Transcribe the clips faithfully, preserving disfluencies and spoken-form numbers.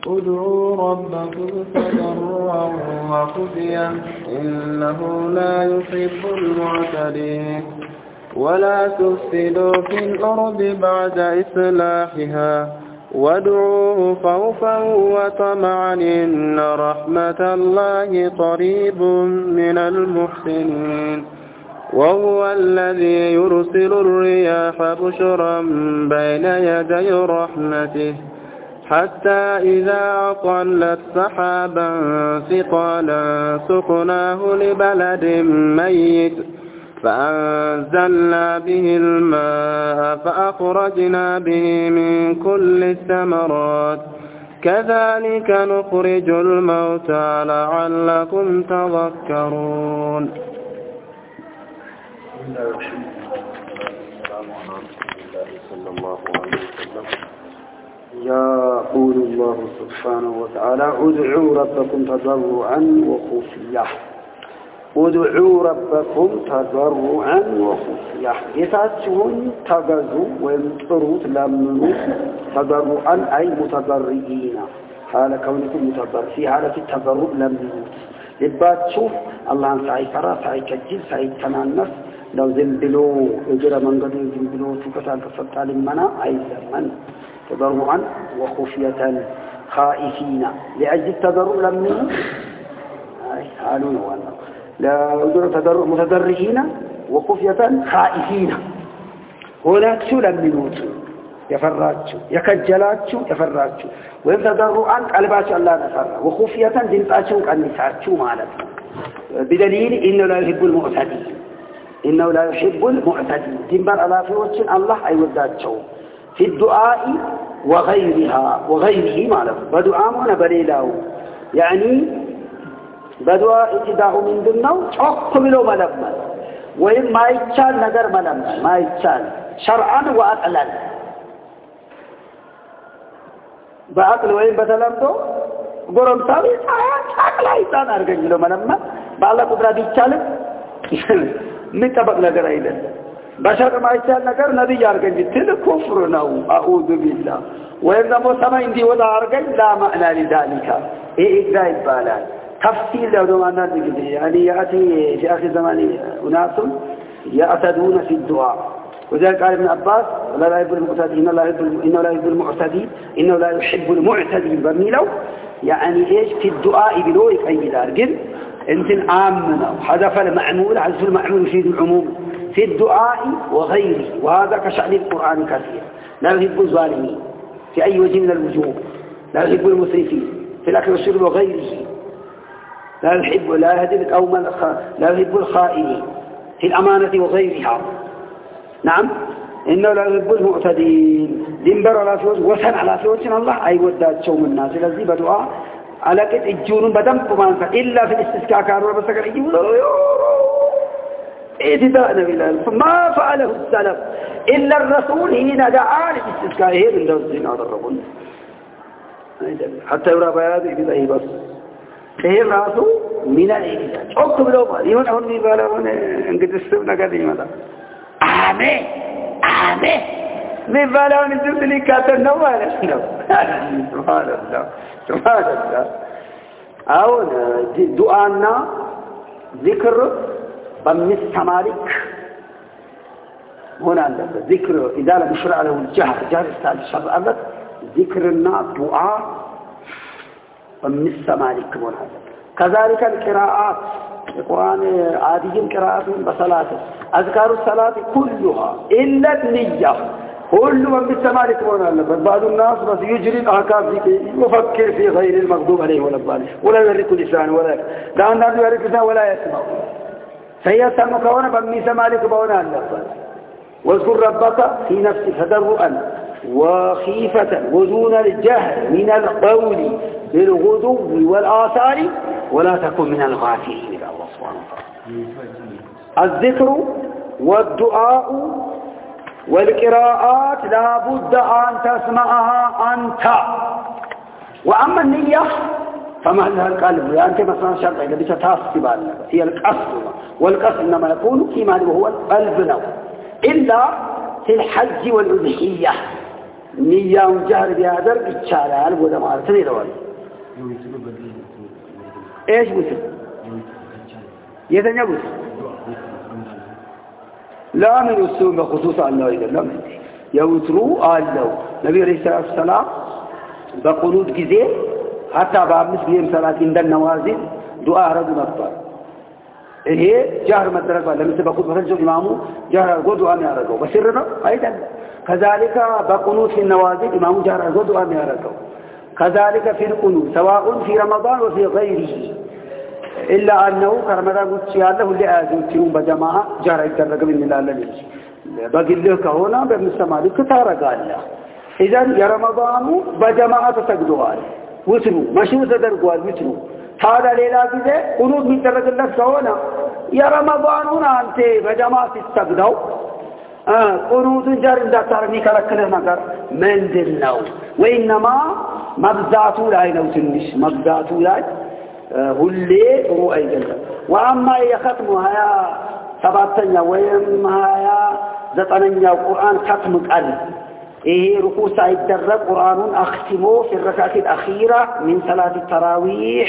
ادعوا ربكم تضرعا وخفيا إنه لا يحب المعتدين ولا تفسدوا في الأرض بعد إصلاحها وادعوه خوفا وطمعا إن رحمة الله قريب من المحسنين وهو الذي يرسل الرياح بشرا بين يدي رحمته حتى إذا أقلت سحابا ثقالا سقناه لبلد ميت فأنزلنا به الماء فأخرجنا به من كل الثمرات كذلك نخرج الموتى لعلكم تذكرون. صلى الله عليه وسلم. يقول الله سبحانه وتعالى ادعوا ربكم تضرعا وخفيا ادعوا ربكم تضرعا وخفيا يتاتون تغزوا ويمطروا لمنوا تضرعا أي متضرعين حال كونكم متضرع في حالة التضرع لمنوا يبقى تشوف الله سعي فرا سعي كجل سعي تنانس لو زنبلو اجرى من قد زنبلو تكتال كفتال المنى أي زمن تضرعا وخفية خائفين لأجل التضرع لمنوا أي حالون وانا لا تضرع متضرعين وخفية خائفين هناك شو لمنوتوا يفراتشو يكجلاتشو يفراتشو وإن تضرعا قلباتشو الله نفر وخفية دنتاتشو قنساتشو مالتنا بدليل إنه لا يحب المعتدين إنه لا يحب المعتدين دنبار على فيوتشن الله أي وداتشو في الدعاء وغيرها وغيره مالتنا بدعامنا بريلاو يعني بدعاء اتداء من دنو أقبلوا ملما وإن ما يتشال نقر ملما ما يتشال شرعا وأقلا بعقل وين بتلمدو قرم سامي عقل إنسان أرجع له ملما بعلا قدرة بيتشال من تبغى نقر أيضا بشر ما يتشال نقر نبي أرجع تل كفر نو أعوذ بالله وإن ما سما عندي ولا أرجع لا معنى لذلك إيه إجراء بالان تفصيل لو دمانا بكده يعني يأتي في آخر زمان أناس يعتدون في الدعاء وذلك قال ابن عباس لا لا يحب المعتدين لا يحب إنه لا يحب المعتدين إنه لا يحب المعتدين برميلو يعني إيش في الدعاء بلوك أي دارجل أنت عامنا حذف المعمول حذف المعمول يفيد العموم في الدعاء وغيره وهذا كشأن القرآن كثير لا يحب الظالمين في أي وجه من الوجوه لا يحب المسرفين في الأكل والشرب وغيره لا يحب لا يهدي القوم لا يحب الخائنين في الأمانة وغيرها نعم إنه لا يحب المعتدين دنبر على فوز وسن على فوز الله أي ودات شوم الناس الذي بدعاء على قد الجون بدم كمان إلا في الاستسقاء كانوا بس كانوا يقولوا إتداء نبي الله ما فعله السلف إلا الرسول هنا دعا للاستسقاء هي من دوزين هذا الرجل حتى يرى بياض إبدا بس هي راسه من الإنسان أكتب له ما يهون هون ميبالا هون إنك تستونا كذي ماذا آمين آمين ميبالا هون تبتلي كاتر نوالا سبحان الله سبحان الله أو دعانا ذكر بمس مالك هنا عندك ذكر إذا لم يشرع له الجهر جهر استعد الشرع أبد ذكرنا دعاء ومس مالك هنا كذلك القراءات القرآن عادي قراءات بصلاة أذكار الصلاة كلها إلا النية كل من بالسمالك هنا بعض الناس بس يجري الأحكام يفكر في غير المغضوب عليه ولا الضالين ولا يرك لسان ولا لا الناس يرك لسان ولا يسمع سيسمى كونه بمس مالك بونا الله واذكر ربك في نفسك تضرعا وخيفة ودون الجهل من القول بالغدو والآثار ولا تكن من الغافلين إلى الله سبحانه وتعالى الذكر والدعاء والقراءات لا بد أن تسمعها أنت وأما النية فمعنى القلب يعني أنت مثلا شرط إذا بتتاسب هي القصد والقصد إنما يكون فيما هو القلب له إلا في الحج والأضحية نية جهر بهذا إتشالال وده ما أرسل يروان إيش وتر يتنيا وتر لا من السوء بخصوص الله إذا لم يوتروا الله نبي عليه الصلاة والسلام بقنوت جزء حتى بعمس بهم صلاة عند النوازل دعاء رجل أكبر إيه جهر مدرك ولا مثل بقول فرجوا إمامه جهر رجل دعاء ما رجوا بسرنا أيضا كذلك بقنوت في النوازل إمامه جهر رجل دعاء ما رجوا كذلك في القنوت سواء في رمضان وفي غيره إلا أنه كرمضان قلت الله اللي آذوتهم بجماعة جهر يترق من الله لليج بقول له كهونا بمسمى لكتار قال الله إذن يا رمضان بجماعة تسجدوها وتروا مشهور تدرقوا وتروا هذا ليلة كذا قنوت من ترق الله كهونا يا رمضان هنا أنت بجماعة تسجدوا آه قنوت جار إذا ترني كلكنا نكر من دلنا وإنما مبزاتو لا ينوتنش مبزاتو لا هلي رؤي جنة وأما يختمها يا سبعتنا ويمها يا زتنيا القرآن ختم قال إيه ركوع سعيد در قرآن أختمه في الركعة الأخيرة من صلاة التراويح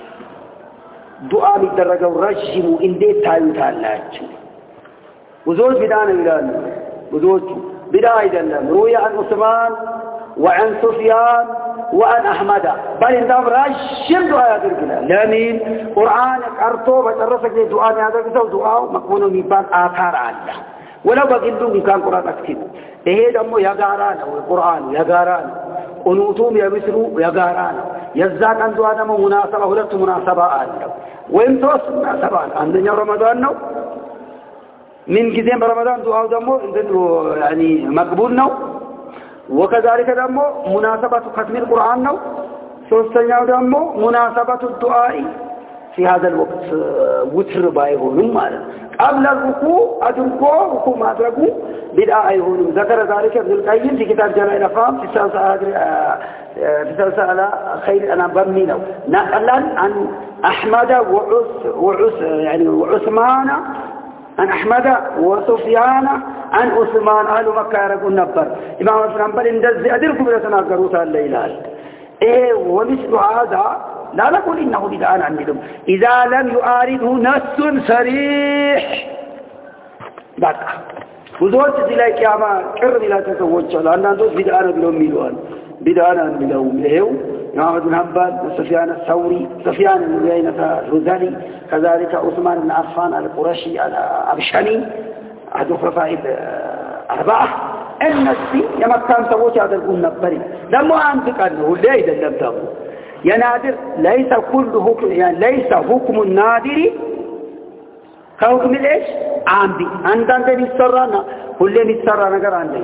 دعاء الدرجة ورجم إن دي تايو تالاج وزوج بدانا إلى وزوج بداية دلم روي عن عثمان وعن سفيان وعن أحمد بل إنهم رجم دعاء درجنا لمن قرآن أرطو بترسك دعاء هذا دعاء مقبول من آثار الله ولو بقلدوا من كان قرآن أكتبوا إيه دمو يقارانا والقرآن يقارانا قنوتهم يبسروا يقارانا يزاد عن دعاء دمو مناسبة ولدت مناسبة آله وين توصل مناسبة عندنا رمضان نو من كذين برمضان دعاء دمو يعني مقبول نو وكذلك دمو مناسبة ختم القرآن نو سوستنيا دمو مناسبة الدعاء في هذا الوقت وتر بايهون مالا قبل الركوع أدركوا ركوع ما أدركوا بدعاء يهون ذكر ذلك ابن القيم في كتاب جمع الأفهام في سلسلة على خير أنا بمينه نقلا عن أحمد وعث وعث يعني وعثمان عن أحمد وسفيان عن عثمان أهل مكة يقول نبر إمام الفنبل إن أدركوا بلا تناقروا الليلة إيه ومثل هذا لا نقول إنه بدعان عندهم إذا لم يعارضه نص صريح بقى وزوج تلاقي كياما كرم لا تتوجه لأن ندوس بدعان بلهم ميلوان بدعان بلهم لهو إمام بن حنبل سفيان الثوري سفيان بن عيينة الرذلي كذلك عثمان بن عفان القرشي الأبشني أحد خلفاء أربعة الناس يما كان توجه هذا القول نبري لما أنتك أنه لا يدلم تابو يا نادر ليس كل حكم يعني ليس حكم النادر كحكم الايش عامدي عندنا بيسرانا كل بيسرانا غير عندي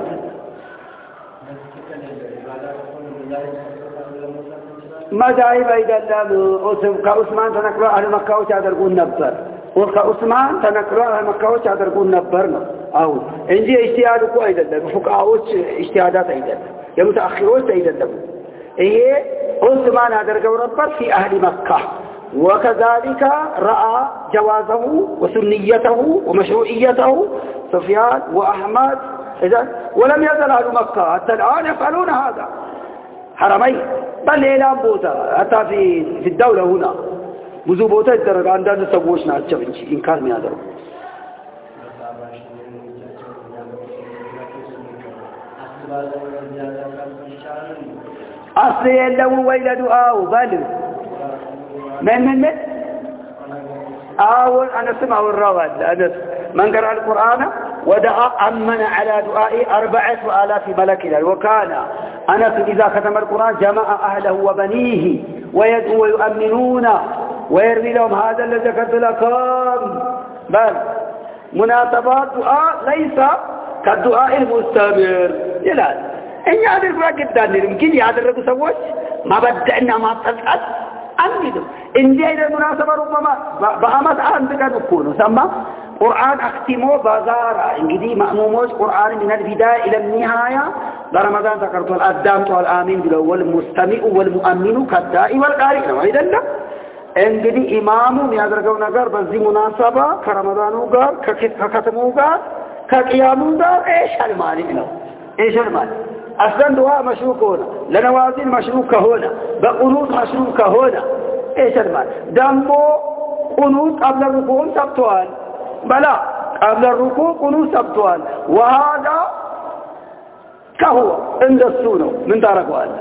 ما جاي بيدلم كعثمان تنكروا على مكة وتادرقون نبر وكعثمان تنكروا على مكة وتادرقون نبرنا او عندي اجتهاد كو ايدلم فقهاوች اجتهادات ايدلم يمتاخروች ايدلم ايه عثمان أدرجوا ربك في أهل مكة وكذلك رأى جوازه وسنيته ومشروعيته سفيان وأحمد إذن ولم يزل أهل مكة حتى الآن يفعلون هذا حرمين بل إعلام بوتا حتى في في الدولة هنا بزو بوتا الدرجة عندنا نسويشنا الشبنش إن كان من هذا أصل يلو ويل دعاء بل من من من أول أنا سمع الرواد أنا من قرأ القرآن ودعا أمن على دعائي أربعة آلاف ملك وكان أنس إذا ختم القرآن جمع أهله وبنيه ويدعو ويؤمنون ويروي لهم هذا الذي ذكرت لكم بل مناسبات دعاء ليس كالدعاء المستمر يلا إن يعرف جدا يمكن يعرف سووش ما بدأنا ما تسأل أنجد إن دي إذا المناسبة ربما بأمت أنت كان يكون سمى قرآن أختمه بازارا إنجدي مأموموش قرآن من البداية إلى النهاية برمضان ذكرت الأدام والآمين بالأول المستمع والمؤمن كالدائي والقارئ وإذا لا إنجدي إمامه يدرقون نقر بزي مناسبة كرمضانه قار كختمه قار كقيامه قار إيش هالمالي منه إيش هالمالي أصلا دعاء مشروك هنا لنوازل مشروك هنا بقنوط مشروك هنا إيش المعنى دمو قنوط قبل الركوع سبتوال بلا قبل الركوع قنوط سبتوال وهذا كهو عند السنة من تركوا هذا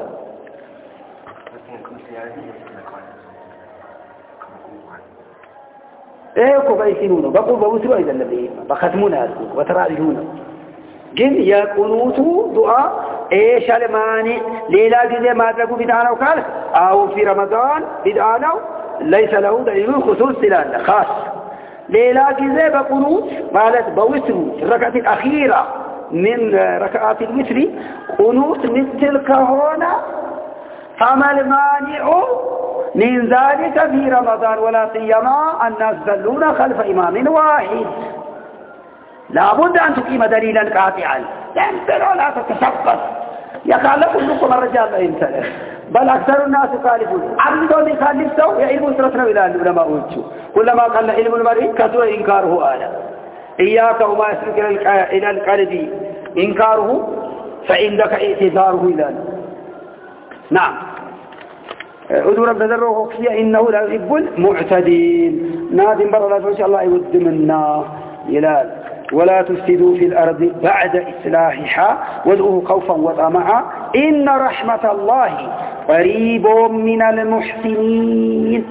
ايه كوبايسينونه بقول بوسوا اذا الذي بختمونه وتراجعونه جن يقنوت دعاء ايش الماني ليلا جزء ما تقول بدعنا وقال او في رمضان بدعنا ليس له دليل خصوص لله خاص ليلا جزء بقنوت مالت بوسوا الركعه الاخيره من ركعات الوتر قنوت مثل كهونا فما المانع من ذلك في رمضان ولا سيما الناس يصلون خلف إمام واحد لا بد أن تقيم دليلا قاطعا لا لا تتشبث يقال كلكم الرجال لا يمتلك بل أكثر الناس يخالفون عبدون يخالفوا يعلمون سرطنا إلى العلماء وجهه كلما قل علم المرء كثر إنكاره آلا إياك وما يسلك إلى القلب إنكاره فعندك اعتذاره إلى نعم أدور رب ذره خفية إنه لا يحب المعتدين نادم برا لا شاء الله يود منا يلال ولا تفسدوا في الأرض بعد إصلاحها وادعوه خوفا وطمعا إن رحمة الله قريب من المحسنين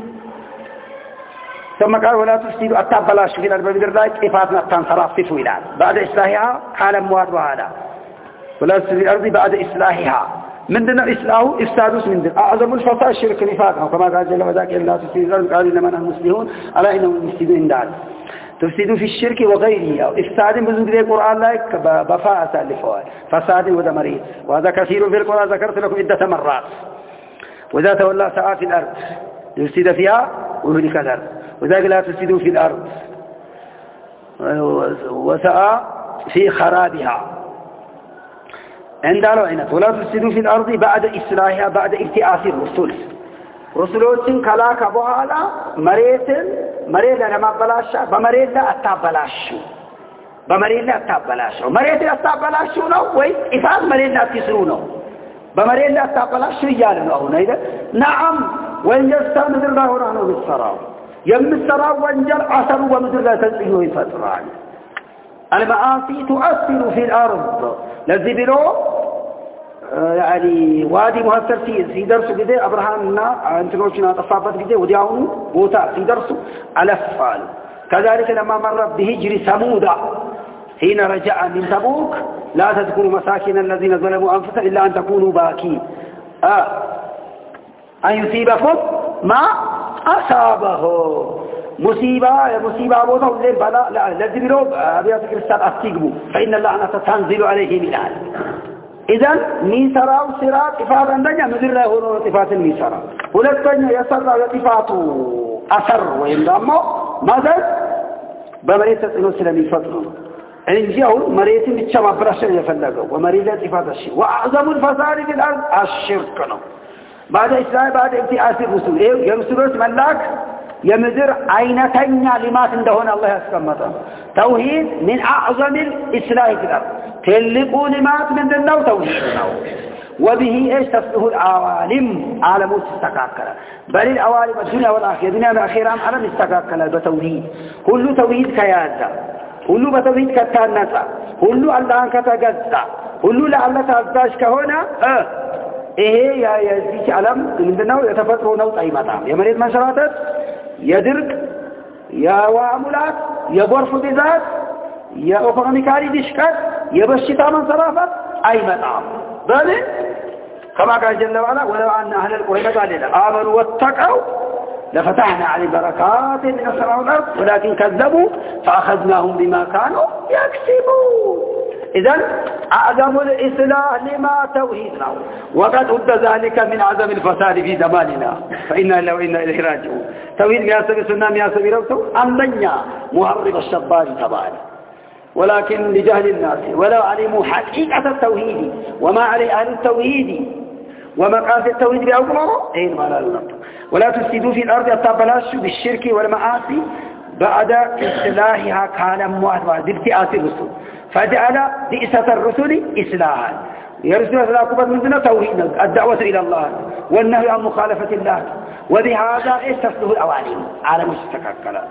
ثم قال ولا تفسدوا التبلاش في الأرض بدرجة إفاتنا التنصرف إلى بعد إصلاحها قال مواد وهذا ولا تفسدوا في الأرض بعد إصلاحها من دون إصلاحه إفسادوس من دون أعظم الفساد الشرك نفاق كما قال جل وعلا لا تفسدوا في الأرض قالوا إنما نحن مسلمون ألا إنهم يفسدون دار تفسدوا في الشرك وغيره أو إفساد بزوج القرآن لا بفاء سالفوال فساد ودمريد وهذا كثير في القرآن ذكرت لكم عدة مرات وإذا تولى سعى في الأرض يفسد فيها ويهلك الأرض وذلك لا تفسدوا في الأرض وسعى في خرابها عند العنت ولا تفسدوا في الأرض بعد إصلاحها بعد ابتعاث الرسل رسولوችን ከላከ በኋላ መሬትን መሬት ለማበላሻ በመሬት ላይ አታበላሹ በመሬት ላይ አታበላሹ መሬት ላይ አታበላሹ ነው ወይ ኢፋት መሬት ላይ አትስሩ ነው በመሬት ላይ አታበላሹ ይያለ ነው አሁን አይደል نعم ወንጀል ምድር ላይ ሆነ ነው የሚሰራው የሚሰራው ወንጀል አሰሩ በምድር ላይ ተጽዕኖ ይፈጥራል المعاصي تؤثر في الأرض لذي بلو يعني وادي مهتر في درسه كده أبراهامنا انتقوشنا تصابت كده وديعون بوتا في درسه على الفعل كذلك لما مر بهجر ثمود حين رجع من تبوك لا تذكروا مساكن الذين ظلموا أنفسهم إلا أن تكونوا باكين آه. أن يصيبكم ما أصابه مصيبة مصيبة أبوته الليل بلا لا الذي بلو أبيات كريستان أستيقبوا فإن اللعنة تنزل عليه ملال إذن ميسرا وصراط إفادا لنا مدر له لطفات الميسرا ولكن يسر لطفات أثر وإنما ماذا بمريت تسئلوا سلمي فترة انجيهم مريت بتشمع برشا يفلقوا ومريت لطفات الشيء وأعظم الفساد في الأرض الشرك بعد إسلام بعد ابتعاث الرسول يرسلوا ملاك يمدر عينتين لما عندهن الله يسكمته توحيد من أعظم الإصلاح في الأرض تلقوا لمات من دنو توحيد وبه ايش تفسه العوالم عالم استقاكلا بل العوالم الدنيا والآخرة الدنيا والآخرة عالم استقاكلا بتوحيد كل توحيد كيازة كل بتوحيد كتانسة كل الله كتجزة كل لعل تأذاش كهنا اه ايه يا يزيك علم من دنو يتفطروا نوط اي مطعم يا مريد منشراتت يدرك يا وعملات يا غرف بذات يا أوفغانيكاري دشكات يا بشتا من صرافت أي مطعم بل كما قال جل وعلا ولو أن أهل القرى قال لنا آمنوا واتقوا لفتحنا على بركات من السماء والأرض ولكن كذبوا فأخذناهم بما كانوا يكسبون إذن أعظم الإصلاح لما توحيدنا وقد أد ذلك من عظم الفساد في زماننا فإنا لو إنا إليه راجعون توحيد مياسب سنة مياسب روته أمنيا مهرب الشبار تبعنا ولكن لجهل الناس ولو علموا حقيقة التوحيد وما عليه أهل التوحيد ومقاس التوحيد بأوكمه أين ما لا ننطق ولا تفسدوا في الأرض التبلاش بالشرك والمعاصي بعد إصلاحها كان مواد بابتعاث الرسل فجعل بئسة الرسل إصلاحا يرسل ثلاثة من توحيد الدعوة إلى الله والنهي عن مخالفة الله وبهذا إيش تصله الأوانين على مستقر كلام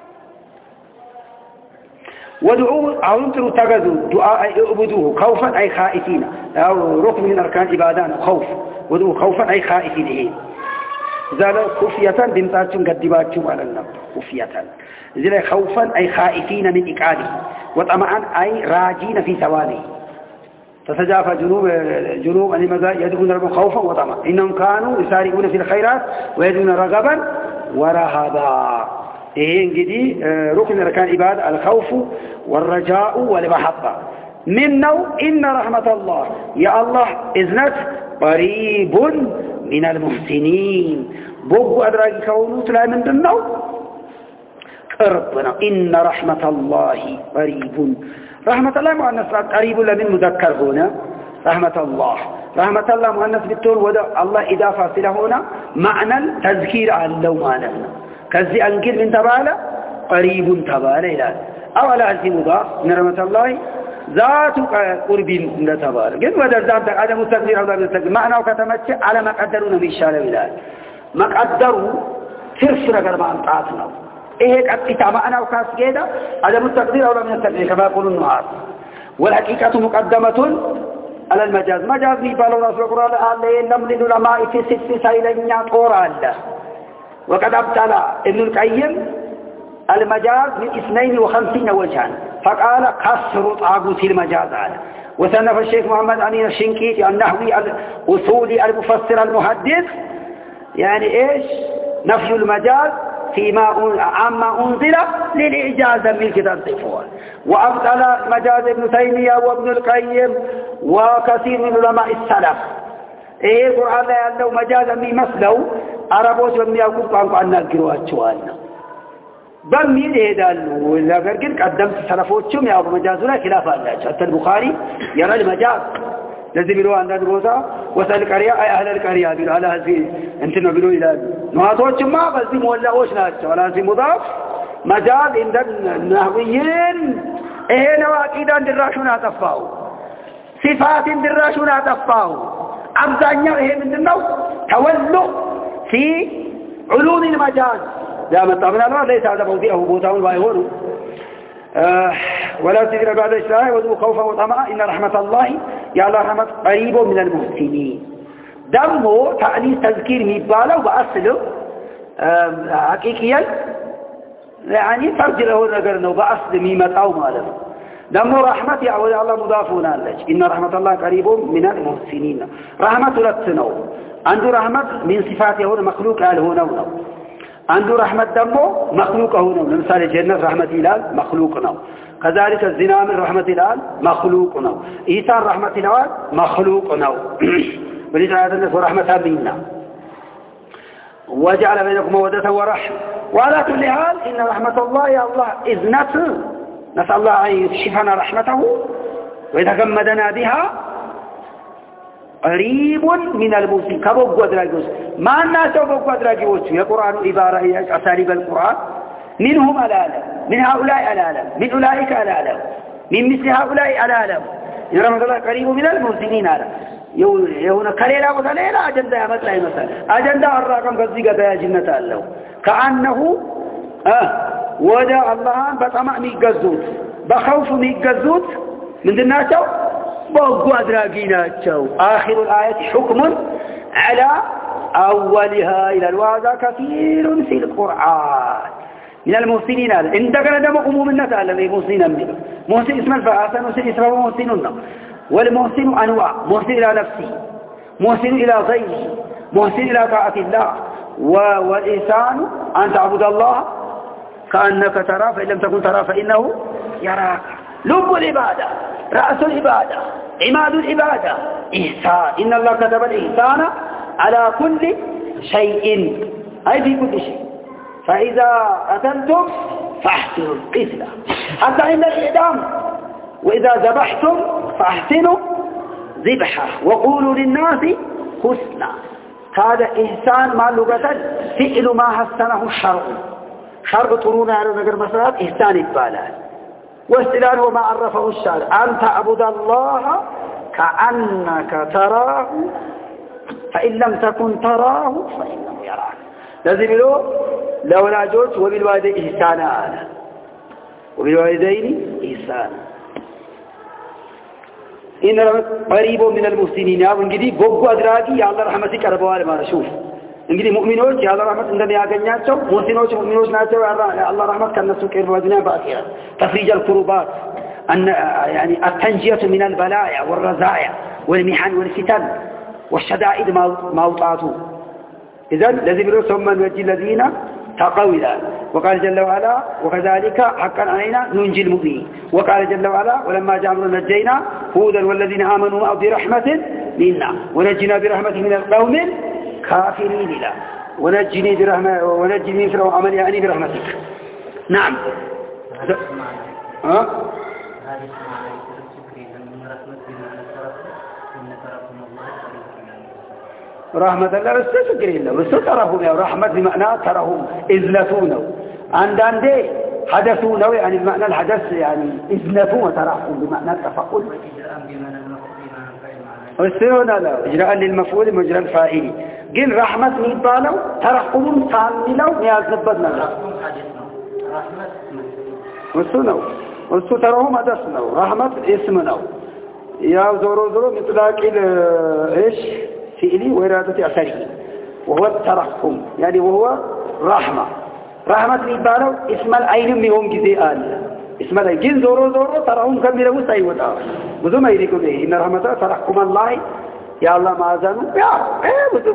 ودعوه أو يمكن تجدوا دعاء اعبدوه خوفا أي خائفين أو ركن من أركان عبادان خوف ودعوه خوفا أي خائفين زال خفية بمتاتهم قدباتهم على النار خفية زال خوفا أي خائفين من إقعاده وطمعا أي راجين في ثوابه تتجافى جنوب جنوب أن يدعون ربهم خوفا وطمعا إنهم كانوا يسارعون في الخيرات ويدعون رغبا ورهبا إيه انجدي ركن أركان عباد الخوف والرجاء والمحبة منه إن رحمة الله يا الله إذنك قريب من المحسنين بوغو أدراك كونوت لا من دنو قربنا إن رحمة الله قريب رحمة الله مؤنث قريب لمن مذكر هنا رحمة الله رحمة الله مؤنث بالتون ودا الله إضافة له هنا معنى تذكير عن لو معنى كذي أنقل من تبالة قريب تبالة إلى أولا أنت مضاف من رحمة الله ذات قرب من تبالة قد ودا ذات عدم التقدير أو ذات التقدير معنى وكتمتش على ما قدرون من الشارع بلاد ما قدروا ترسل قربان طاعتنا إيه قد أنا وكاس كده عدم التقدير أو من التقدير كما يقول النهار والحقيقة مقدمة على المجاز مجاز يبالو رسول القرآن قال لم للعلماء في ست سيلين قرآن وقد ابتلى ابن القيم المجاز من اثنين وخمسين وجها فقال كسر طاغوت المجاز على وصنف الشيخ محمد أمين الشنقيطي النحوي الأصولي المفسر المحدث يعني إيش نفي المجاز فيما عما أنزل للإعجاز من الكتاب الصفوان وأبطل مجاز ابن تيمية وابن القيم وكثير من علماء السلف إيه القرآن لا يعلو مجازا من مثله عربوش بمياقوب قانقوا عنا القرواتشوالنا بمين إيه دالو وإذا قرقل قدمت سلفوتشم يا أبو مجازنا خلافة الله حتى البخاري يرى المجاز لازم يلو عندنا دروسا وسأل القرية أي أهل القرية بيلو على هذه انتنا بيلو إلى نواتوتشم ما بس دي مولعوش ناتشو على هذه مضاف مجاز عند النهويين إيه نواكيدا دراشون أتفاو صفات دراشون أتفاو أبزانيا إيه من النو تولوا في علوم المجاز لا مطمئن الله ليس هذا موضعه بوتاون بايهونه آه ولا تدري بعد الإسلام وذو خوفا وطمعا إن رحمة الله يا الله رحمة قريب من المحسنين دمه تعني تذكير ميباله وبأصله آه حقيقيا يعني فرج له نقرنه بأصل ميمة أو ماله دمه رحمة يا الله مضافون الله إن رحمة الله قريب من المحسنين رحمة لتنو عنده رحمة من صفاته هنا مخلوق قال هنا هنا عنده رحمة دمه مخلوق هنا مثال الجنة رحمة الآل مخلوقنا كذلك الزنا من رحمة الآل مخلوقنا إيثار رحمة الآل مخلوقنا ولذا هذا الناس ورحمة منا وجعل بينكم مودة ورحمة وعلى كل حال إن رحمة الله يا الله إذنته نسأل الله أن يكشفنا رحمته ويتغمدنا بها قريب من المسلم كبوغ ودراجوس ما الناس بوغ ودراجوس يا قرآن عبارة أساليب القرآن منهم العالم من هؤلاء العالم من أولئك العالم من مثل هؤلاء العالم يا رحمة الله قريب من المسلمين العالم يهون كليلا وثليلا أجندة يا مثلا مثلا أجندة الرقم قصدقة يا جنة الله كأنه آه وجاء الله بطمع ميقزوت بخوف ميقزوت من دناتو بوغو أدراقيناتو آخر الآية حكم على أولها إلى الواضع كثير في القرآن من المحسنين هذا إن دقنا دم أموم الناس أعلم محسنين منه محسن اسم الفاحسن محسن اسمه محسنون والمحسن أنواع محسن إلى نفسه محسن إلى غيره محسن إلى طاعة الله والإنسان أن تعبد الله كأنك ترى فإن لم تكن ترى فإنه يراك لب العبادة رأس العبادة عماد العبادة إحسان إن الله كتب الإحسان على كل شيء أي في كل شيء فإذا قتلتم فاحسنوا القتلة حتى عند الإعدام وإذا ذبحتم فاحسنوا ذبحة وقولوا للناس حسنا هذا إحسان مع لغة فعل ما حسنه الشرع شرع طرونا على نقر مسارات إحسان إقبالا واستلال هو ما عرفه الشارع أن تعبد الله كأنك تراه فإن لم تكن تراه فإنه يراك لازم له لولا جوت وبالوالدين إحسانا وبالوالدين إحسانا إن قريب من المحسنين يا انجدي بوغو ادراكي يا الله رحمتك ربوال ما شوف انجدي مؤمنون يا الله رحمت عندما ያገኛቸው ሙስሊሞች ሙእሚኖች ናቸው يا الله رحمت ከነሱ ቀርቦ ወድና ባቂያ تفريج الكربات ان يعني التنجيه من البلايا والرزايا والمحن والفتن والشدائد موطاته اذا الذي بيقول ثم نجي الذين تقوا إلى وقال جل وعلا وكذلك حقا علينا ننجي المؤمنين وقال جل وعلا ولما جاء أمرنا نجينا هودا والذين آمنوا معه برحمة منا ونجينا برحمة من القوم الكافرين لا ونجني برحمة ونجني في عمل يعني برحمتك نعم ها رحمة الله بس فكر إلا بس ترهم يا رحمة بمعنى ترهم إذلتونه عندنا حدثونه يعني بمعنى الحدث يعني إذلتونه ترهم بمعنى التفاؤل وسيرنا لا إجراء للمفعول مجرى الفاعل قل رحمة ميبالو ترحم كاملو نياز نبضنا له وسنو وسو ترهم حدثنا رحمة اسمنا يا زورو زورو مطلق إيش فعلي وإرادة أثره وهو الترحم يعني وهو رحمة رحمة ميبالو اسم العين ميهم جزيئان اسم العين جن زورو زورو ترحم كميرا وستاي وطا بذو ما يريكم به إن رحمة ترحم الله يا الله ما أزانوا يا ايه بذو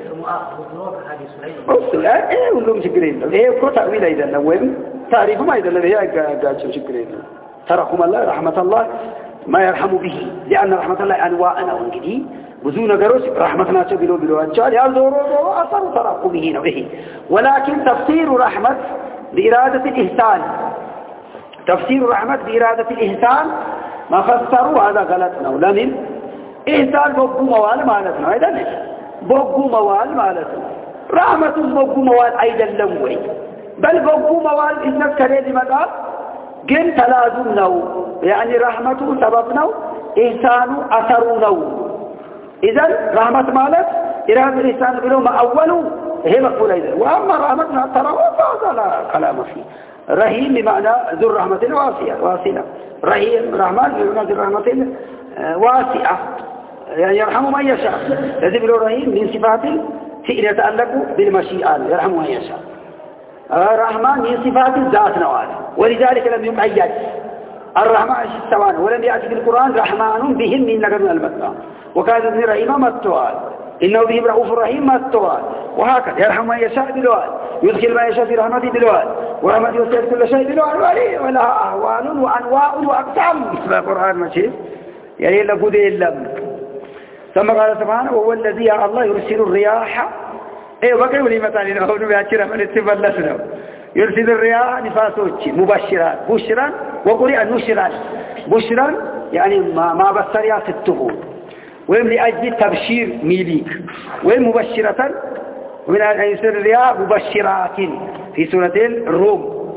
أصل ايه ولهم شكرين ايه كو تأويل أيضا وين تعريف ما أيضا هي قاعد شكرين ترحم الله رحمة الله ما يرحم به لأن رحمة الله أنواعنا ونجدي بزون جروس رحمتنا تبلو بلو أجال يا زورو زورو أثر ترقبه نوعه ولكن تفسير رحمة بإرادة الإحسان تفسير رحمة بإرادة الإحسان ما فسروا هذا غلطنا ولمن إحسان بوقو موال مالتنا أيضا بوقو موال مالتنا رحمة بوقو موال أيضا لموي بل بوقو موال إنك كريد مدار قل تلازم نو يعني رحمة سبب نو إحسان أثر نو إذن رحمة مالك إرادة الإنسان بلو ما أوله هي مقبولة إذن وأما رحمتنا ترى فهذا لا كلام فيه رحيم بمعنى ذو الرحمة الواسعة واسعة رحيم رحمن بمعنى ذو الرحمة الواسعة يعني يرحم من يشاء الذي بلو رحيم من صفات فئل يتألق بالمشيئات يرحم من يشاء رحمن من صفات الذات نوال ولذلك لم يقيد الرحمن السوان ولم يأتي في القرآن رحمن بهم من نقل من المكان وكان ابن رحيم مستوال إنه بهم رؤوف رحيم مستوال وهكذا يرحم من يشاء بالوال يدخل ما يشاء في رحمته بالوال ورحمته يسير كل شيء بالوال ولها أهوال وأنواع وأقسام مثل القرآن ماشي يعني إلا قد إلا ثم قال سبحانه وهو الذي يا الله يرسل الرياح ايه وكيف لي مثلا نقول بأشرة من اتفلسنا يرسل الرياح نفاسوش مبشرات بشرا وقرئ نشرا بشرا يعني ما, ما بصريا سته وهم لأجل تبشير ميليك وهم مبشرة ومن يرسل الرياح مبشرات في سورة الروم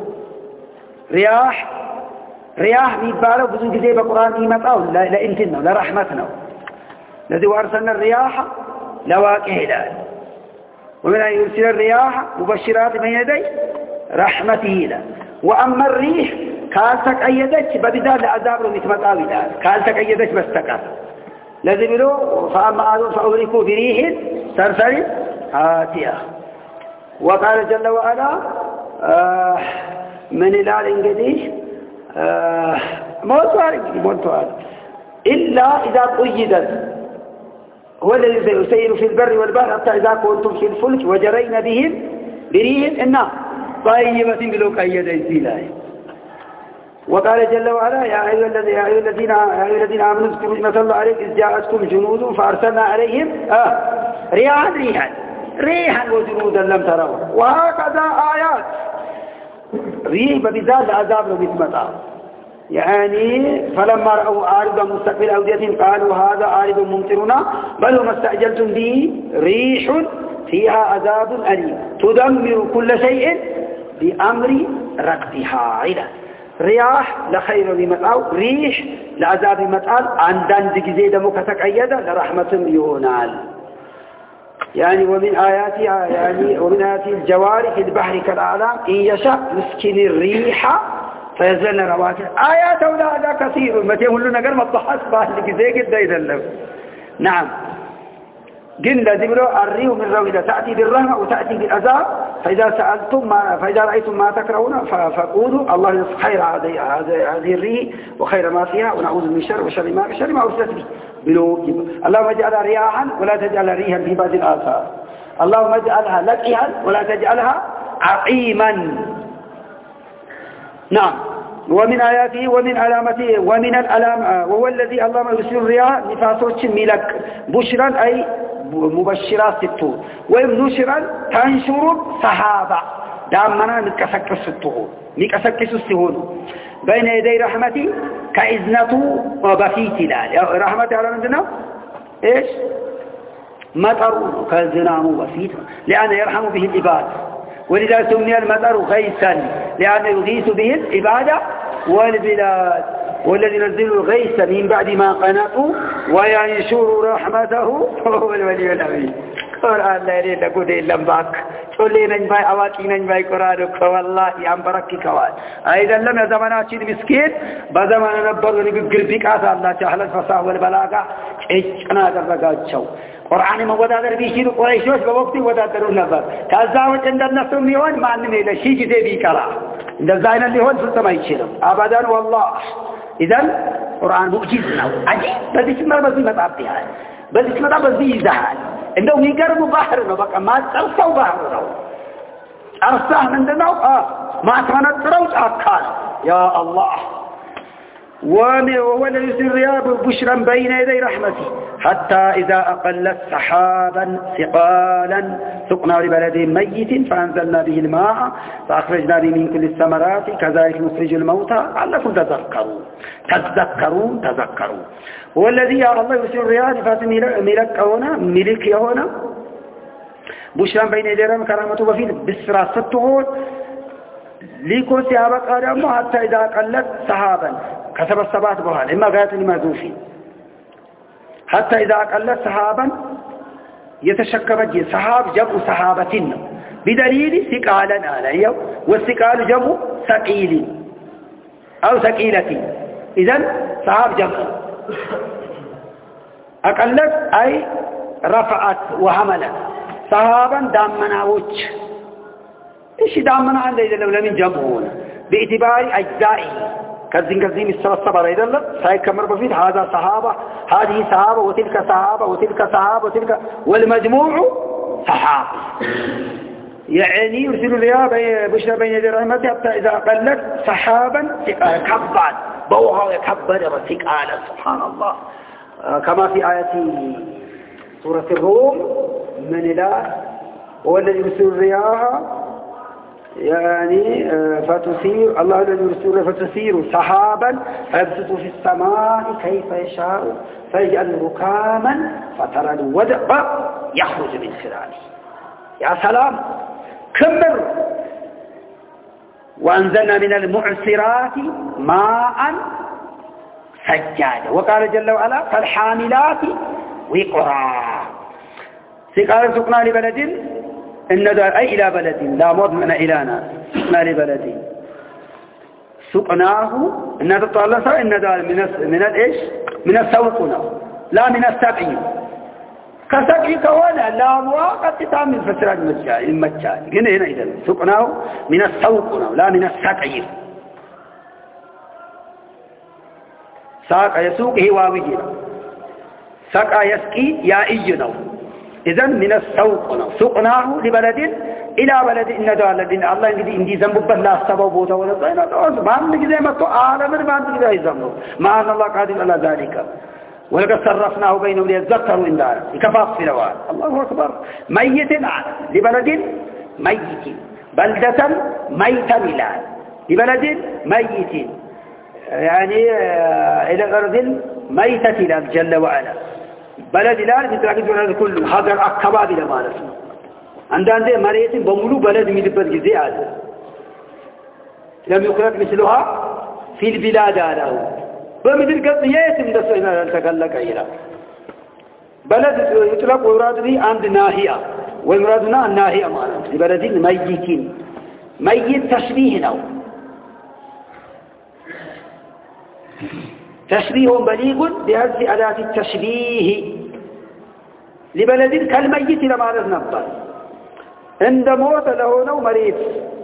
رياح رياح ميبالو بزن كذي بقرآن ميمتاو لإنتنا لرحمتنا الذي وارسلنا الرياح لواقع دار ومن أن يرسل الرياح مبشرات من يدي رحمته له وأما الريح كالتك أيدك بددال لعذاب متمتاوي دار كالتك أيدك بستكر لازم له فأما آذون فأغرقوا بريح سرسر آتية وقال جل وعلا آه من الآل انقديش آه موتوار موتوار إلا إذا قيدت هو الذي سيسير في البر والبحر حتى إذا كنتم في الفلك وجرينا بهم بريح إنها طيبة بلوك أيدي الزلاء وقال جل وعلا يا أيها الذين يا أيها الذين آمنوا اذكروا نعمة الله عليكم إذ جاءتكم جنود فأرسلنا عليهم آه ريحا ريحا ريحا وجنودا لم تروا وهكذا آيات ريح بذات عذاب ومثمتها يعني فلما رأوا عارضا مستقبل أوديتهم قالوا هذا عارض ممطرنا بل وما استعجلتم به ريح فيها عذاب أليم تدمر كل شيء بأمر ربها إلى رياح لخير بمطاو ريح لعذاب مطال عندان ጊዜ ደግሞ ከተቀየደ ለرحمتም ይሆናል يعني ومن آياتي يعني ومن آياتي الجواري في البحر كالأعلام إن يشاء يسكن الريح فيزلن رواكد آيات أولادها كثير متى يقولون نقر مطلحات باهل كذي قد يدلم نعم قلنا ذبروا الريح من رويدة تأتي بالرحمة وتأتي بالعذاب فإذا سألتم ما فإذا رأيتم ما تكرهون فقولوا الله يصف خير هذه الريح وخير ما فيها ونعوذ من شر وشر ما شر ما أرسلت به اللهم اجعل رياحا ولا تجعل ريحا في بعض الآثار اللهم اجعلها لقيها ولا تجعلها عقيما نعم ومن آياته ومن علامته ومن الألام وهو الذي اللهم يرسل الرياح نفاسوش ملك بشرا أي مبشرات ستو ويم نشرا تنشر سحابة دامنا متكسكس ستو متكسكس ستهون بين يدي رحمتي كإذنته وبفيت لال رحمتي على عندنا إيش مطر كالزنام وبفيت لأن يرحم به العباد ولذا سمي المطر غيثا لأن يغيث به العبادة والبلاد والذي ينزل الغيث من بعد ما قنطوا وينشر رحمته هو الولي الأمين قرآن لا يريد أقول إلا باك تقولي نجمعي أواكي نجمعي قرآنك والله ينبركي كوال أيضا لم يزمنا شيء مسكين بزمان نبض ونقل بك آسا الله شهل الفصاح والبلاغة إيشنا درقات شو قرآن ما ودادر بيشير قريشوش بوقتي ودادرون نظر كالزاوة عند النفس ميوان ما أنمي إلا شيء جدي بيكرا عند الزاين اللي هون سلطة يشير أبدا والله إذن قرآن مؤجزنا عجيب بس اسمه بس مطابقها بس اسمه بس بيزهال إنه يقرب بحرنا بقى ما ترسوا بحرنا أرساه من دنو آه ما تنطروش أكال يا الله وهو الذي يرسل الرياح بشرا بين يدي رحمته حتى إذا أقلت سحابا ثقالا سقنا لبلد ميت فأنزلنا به الماء فأخرجنا به من كل الثمرات كذلك نخرج الموتى لعلكم تذكرون تذكرون تذكرون هو الذي يا الله يرسل الرياح ملك هنا ملك هنا بشرا بين يدي رحمته كرامته وفيه بسرا ستهون ليكون سيابك آدمه حتى إذا أقلت سحابا كسب السبات بوهال إما غاية لما ذوفي حتى إذا أقلت سحابا يتشكب الجي سحاب جمع سحابة بدليل ثقالا عليه والثقال جمع ثقيل أو ثقيلة إذن سحاب جمع أقلت أي رفعت وحملت سحابا دامنا وجه إيش دامنا عند إذا لو لم جمعون باعتبار أجزائه كذين كذين السبب إذا لا سيكمل بفيد هذا صحابة هذه صحابة وتلك صحابة وتلك صحابة وتلك والمجموع صحابة يعني يرسل الرياح بشرى بين يدي رحمته حتى إذا قلت صحابا كبا بوها ويكبر وثقالا سبحان الله كما في آية سورة الروم من الله هو الذي يرسل الرياح يعني فتثير الله الذي يرسل فتثير سحابا فيبسط في السماء كيف يشاء فيجعل ركاما فترى الودق يخرج من خلاله يا سلام كمر وأنزلنا من المعصرات ماء سجادا وقال جل وعلا فالحاملات وقرا سقال سقنا لبلد إن دار أي إلى بلد لا مضمن إلانا سقنا لبلد سقناه إن تطلع إن دار من من الإيش من السوقنا لا من السقي كسقي كوانا لا مواقع تعمل فسرات المجال المجال هنا هنا إذا سقناه من السوقنا لا من السقي ساق يسوق هو واوجه سقى يسقي يا إيجنا إذن من السوق سقناه لبلد إلى بلد إن دار الذين الله يجدي إندي ذنب بالله سبب وده ولا زين هذا ما عندك زي ما تو عالم ما عندك زي ذنب ما أن الله قادر على ذلك ولقد صرفناه بينهم ليذكروا إن دار كفاف في روان الله أكبر ميت لبلد ميت بلدة ميتا ميلاد لبلد ميت يعني إلى أرض ميتة إلى جل وعلا بلد لا تتلاقي هذا كله هذا أكباد إلى ما نسمع عندنا مريت بملو بلد من البلد جزء هذا لم يخلق مثلها في البلاد له بمدر قد يتم دسنا تكلك إلى بلد يطلق ويراد به عند ناهية ويرادنا الناهية معنا لبلد ميتين ميت تشبيه نو تشبيه بليغ بهذه أداة التشبيه لبلد كالميت لما نبض عند موت له نو مريض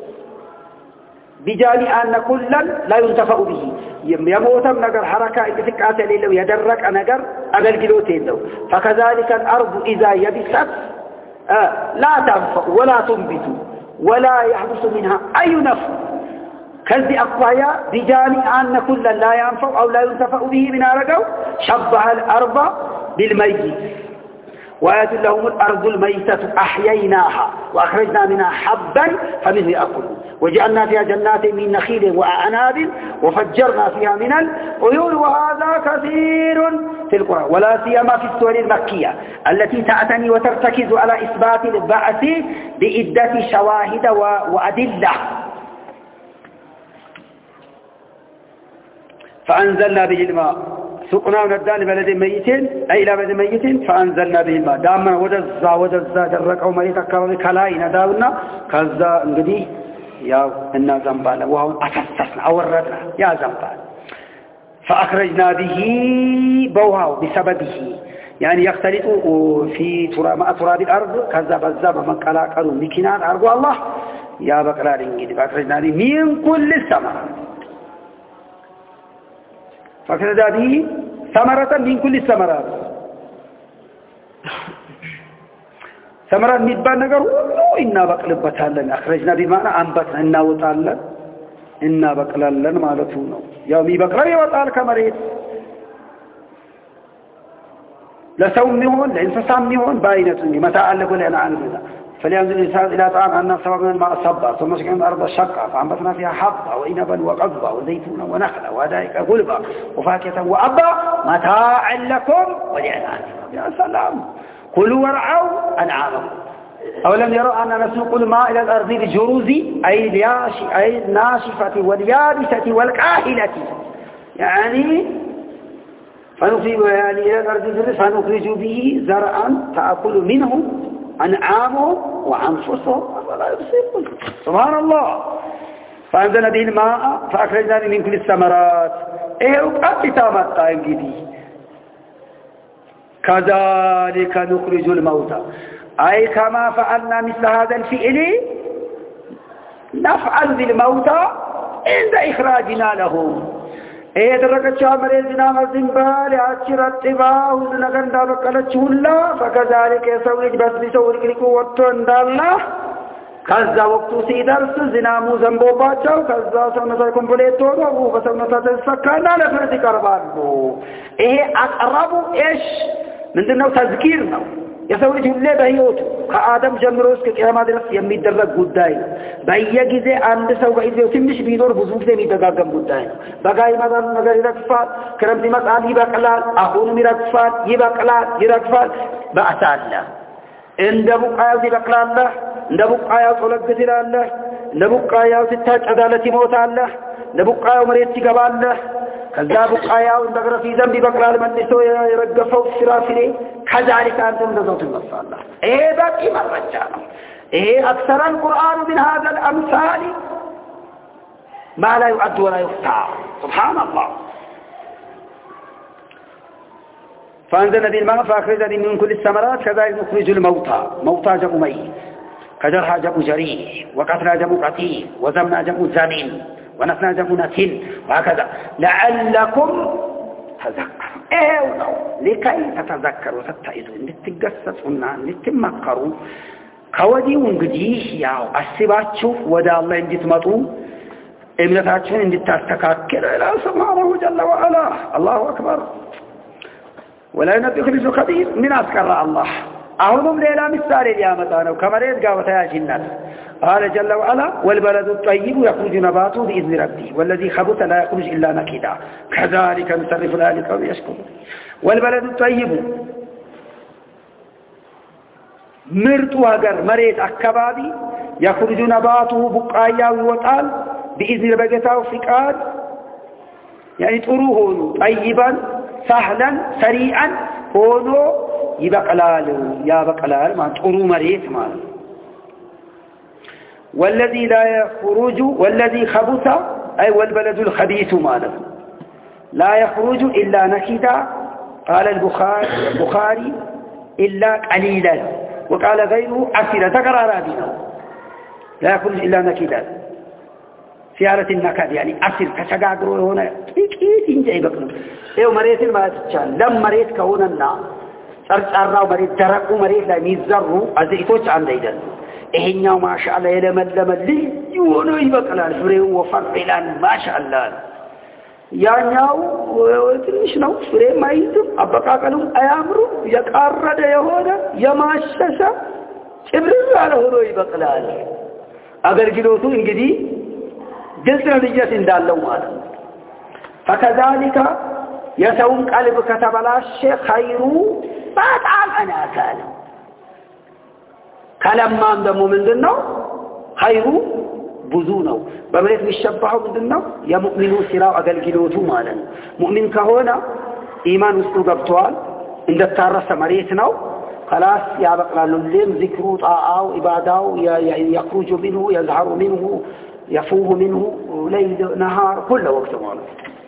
بجاني أن كلا لا ينتفع به يموت نجر حركة إتفقات لله يدرك نجر أقل جلوتين له فكذلك الأرض إذا يبست آه لا تنفع ولا تنبت ولا يحدث منها أي نفع كذي أقوايا بجاني أن كلا لا ينفع أو لا ينتفع به من أرقوا شبه الأرض بالميت وآيات لهم الأرض الميتة أحييناها وأخرجنا منها حبا فمنه يأكلون وجعلنا فيها جنات من نخيل وأعناب وفجرنا فيها من العيون وهذا كثير في القرآن ولا سيما في السور المكية التي تعتني وترتكز على إثبات البعث بعدة شواهد وأدلة فأنزلنا به الماء سقنا وندان بلد ميتين أي إلى بلد ميتين فأنزلنا به الماء دامنا ودزا ودزا درقوا ميت أكبر كلاي نداونا كذا انقدي يا إنا زنبالا وهو أسسنا أوردنا يا زنبال فأخرجنا به بوها بسببه يعني يختلط في تراب تراب الأرض كذا بزاب من قلا قالوا مكنان أرجو الله يا بقرار انقدي فأخرجنا به من كل الثمرات فأخرجنا به ثمرة من كل الثمرات ثمرات مدبان نقر إنا بقلبتها لنا أخرجنا بمعنى أنبتنا إنا وطالا إنا بقلال لنا مالتونه يومي بقرر يوطال كمريد لسوميون لإنسساميون باينة متاع لكل أنعام بنا فلينزل الإنسان إلى طعام أن صبب من الماء صبا ثم سكن الأرض شقا فأنبتنا فيها حبا وإنبا وقضبا وزيتونا ونخلا وحدائق غلبا وفاكهة وأبا متاعا لكم ولأنعامكم يا سلام كلوا وارعوا أنعامكم أولم يروا أن نسوق الماء إلى الأرض بالجروز أي أي الناشفة واليابسة والكاهلة يعني فنصيب يعني إلى الأرض بالجروز فنخرج به زرعا تأكل منه أنعامهم وأنفسهم ولا يبصرون سبحان الله فأنزلنا به الماء فأخرجنا من كل الثمرات إيه وقت تامت جديد كذلك نخرج الموتى أي كما فعلنا مثل هذا الفعل نفعل بالموتى عند إخراجنا لهم إيه درجة شامل الزنام الزنبال عشر الطباع ونقن دابق لجهلا فكذلك يسويج بس بسور كلكو وطن دالله كذا وقت سيدرس زنامو زنبو باچاو كذا سونتا كومبليتو او بسونتا تسكانا لفرتي كربانو إيه أقرب إيش من دنو تذكير نو يسوي جملة بهيوت كآدم جمروس كقيامة درس يمي درج قداي بأي جزء عند سوى إذا تمش بيدور بزوج زي ميتقاقم قداي بقاي مثلا نجار يركفال كرم دماغ عن يبقى كلال أخون يركفال يبقى كلال يركفال بأسالة إن دبوك آيات يبقى كلال الله دبوك آيات ولد كثير الله دبوك آيات التاج عدالة موت الله دبوك آيات مريت تقبال الله كذابك آيات نقر في ذنب بقرار من نسوي يرقفوا السرافري كذلك أنتم نزوت المصال الله إيه باقي مرة جانا إيه أكثر القرآن من هذا الأمثال ما لا يعد ولا يختار سبحان الله فأنزلنا بالماء فأخرجنا من كل الثمرات كذلك نخرج الموتى موتى جمع ميت كجرح جمع جريح وقتنا جمع قتيل وزمنا جمع زمين ونفنا جمع نتين وهكذا لعلكم تذكروا ايه ونو لكي تتذكروا وتتعيدوا نتقصصوا نتمكروا كودي ونقديه ياو السباتشوف ودا الله اندتمطوا امنتاتشون اندتاستكاكر الى سبحانه جل وعلا الله أكبر ولا ينبئك مثل خبير من أذكر الله أهلهم ليلا مثال اليامتان وكما ريد قاوة يا جنات قال جل وعلا والبلد الطيب يخرج نباته بإذن ربي والذي خبث لا يخرج إلا نكدا كذلك نصرف الآيات لقوم يشكرون والبلد الطيب مرت وهجر مريت أكبابي يخرج نباته بقايا ووطال بإذن ربكته وفقاد يعني طروه طيبا سهلا سريعا هونو يبقلال يا بقلال ما طرو مريت ما والذي لا يخرج والذي خبث أي والبلد الخبيث ماله لا يخرج إلا نكدا قال البخاري البخاري إلا قليلا وقال غيره أسيرا تقرار بنا لا يخرج إلا نكدا في حالة النكد يعني أسير كشقاقروا هنا كيف ينجي بقنا إيه مريت ما تتشال لم مريت كوننا أرراو مريت درقوا مريت لا يزروا أزيتوش عن ديدن إهنيا ما شاء الله يلمد لمد لي يونو يبقلال فريو وفرقلان ما شاء الله ያኛው ትንሽ ነው ፍሬ ማይዝም አበቃቀሉም አያምሩ የቃረደ የሆነ የማሸሸ ጭብርር ያለ ሆኖ ይበቅላል አገልግሎቱ እንግዲህ ግልጽ ልጅት እንዳለው ማለት فكذلك የሰውን ቀልብ ከተበላሸ ኸይሩ በጣም አናካል ከለማም ደግሞ ምንድነው ኸይሩ ብዙ ነው በመሬት የሚሸባው ምንድነው የሙእሚኑ ሲራው አገልግሎቱ ማለት ነው ሙእሚን ከሆነ ኢማን ውስጡ ገብቷል እንደታረሰ መሬት ነው خلاص ያበቅላሉ ለም ዚክሩ ጣአው ኢባዳው يخرج منه يظهر منه يفوه منه ليل نهار كل وقت ማለት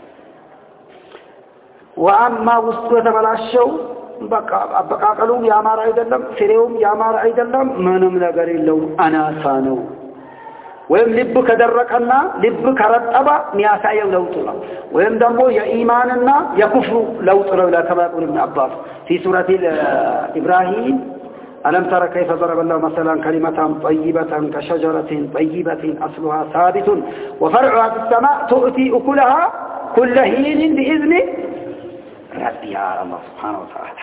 واما ውስጡ የተበላሸው በቃ አበቃቀሉም ያማረ አይደለም ፍሬውም ያማረ አይደለም ምንም ነገር የለውም አናሳ ነው ወይም ልብ ከደረቀና ልብ ከረጠባ የሚያሳየው ለውጥ ነው ወይም ደግሞ የኢማንና የኩፍሩ ለውጥ ነው ለተባቁል ابن عباس في سوره ابراهيم ألم ترى كيف ضرب الله مثلا كلمة طيبة كشجرة طيبة أصلها ثابت وفرعها في السماء تؤتي أكلها كل حين بإذن ربها الله سبحانه وتعالى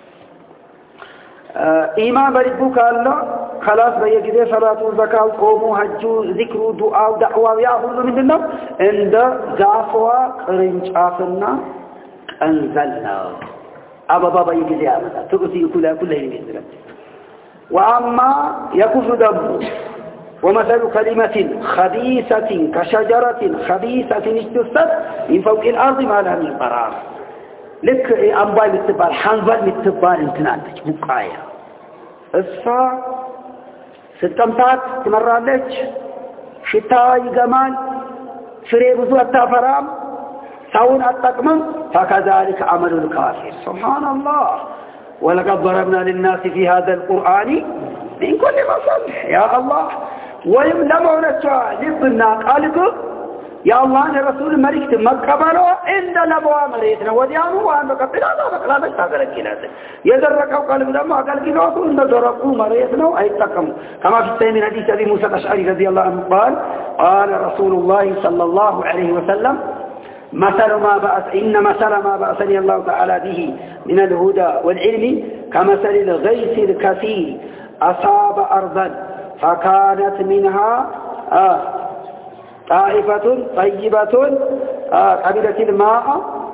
إيمان بربك الله خلاص بيجي صلاة زكاة قوم حج ذكر دعاء دعوة يأخذ من الله عند زعفوا قرنج آفرنا أنزلنا أبا بابا يجي زيادة تؤتي كلها كلها بإذن ربك وأما يكفر دم ومثل كلمة خبيثة كشجرة خبيثة اجتثت من فوق الأرض ما لها من قرار لك أنباي متبال حنظل متبال انتنانتك بقايا الصا ستمتات تمرالك شتاي جمال فريب زوات تافرام ساون التقمن فكذلك عمل الكافر سبحان الله ولقد ضربنا للناس في هذا القرآن من كل مثل يا الله ويملمون لبنا قالوا يا الله يا رسول الملك مقبلوا عند لبوا مريتنا وديانوا وأن قبلنا بقلا بشتاقل الكلاد يدرقوا قلب لما قال كنواتوا إن درقوا مريتنا أي تقموا كما في السيمين حديث أبي موسى الأشعري رضي الله عنه قال قال رسول الله صلى الله عليه وسلم مثل ما بأس إن مثل ما بأسني الله تعالى به من الهدى والعلم كمثل الغيث الكثير أصاب أرضا فكانت منها آه طائفة طيبة آه قبلت الماء